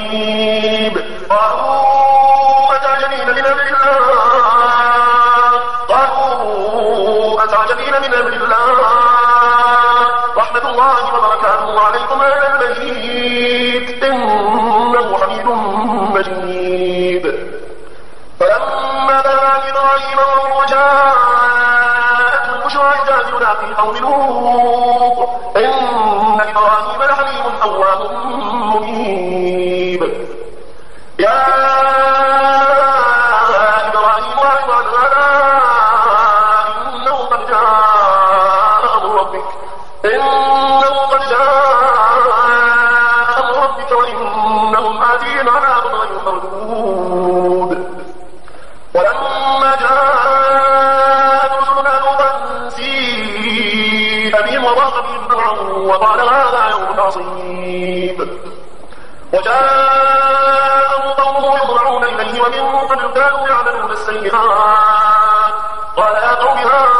قريب. قالوا أتعجبين من أمر الله رحمة الله وبركاته عليكم أهل البيت إنه حميد مجيد. فلما بلغ إبراهيم وجاءته البشرى يجادلنا في قوم لوط إن إبراهيم لحليم أواه منيب. يا إبراهيم أعرض عن هذا إنه قد جاء أمر ربك وإنهم آتين عذاب غير مردود. ولما جاءت رسلنا لوطا سيء بهم وضاق بهم ذرعا وقال هذا يوم عصيب. وجاءه قومه يضرعون إليه ومن قبل كانوا يعملون السيئات قال يا قوم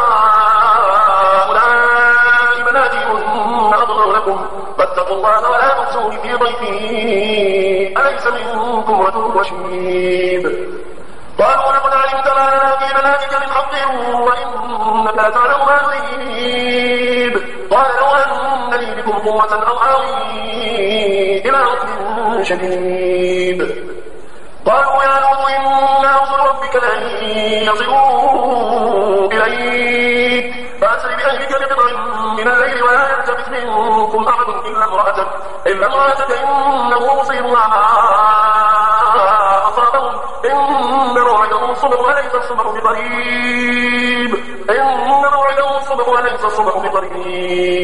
هؤلاء بناتي هن أطهر لكم فاتقوا الله ولا تخزون في ضيفي أليس منكم رجل رشيد. قالوا لقد علمت ما لنا في بناتك من حق وإنك لتعلم ما نريد. قال لو أن لي بكم قوة أو آوي إلى ركن شديد. قالوا يا لوط إنا رسل ربك لن يصلوا إليك فأسر بأهلك بقطع من الليل ولا يلتفت منكم أحد إلا امرأتك إنه مصيبها ما أصابهم إن موعدهم الصبح وليس الصبح بقريب.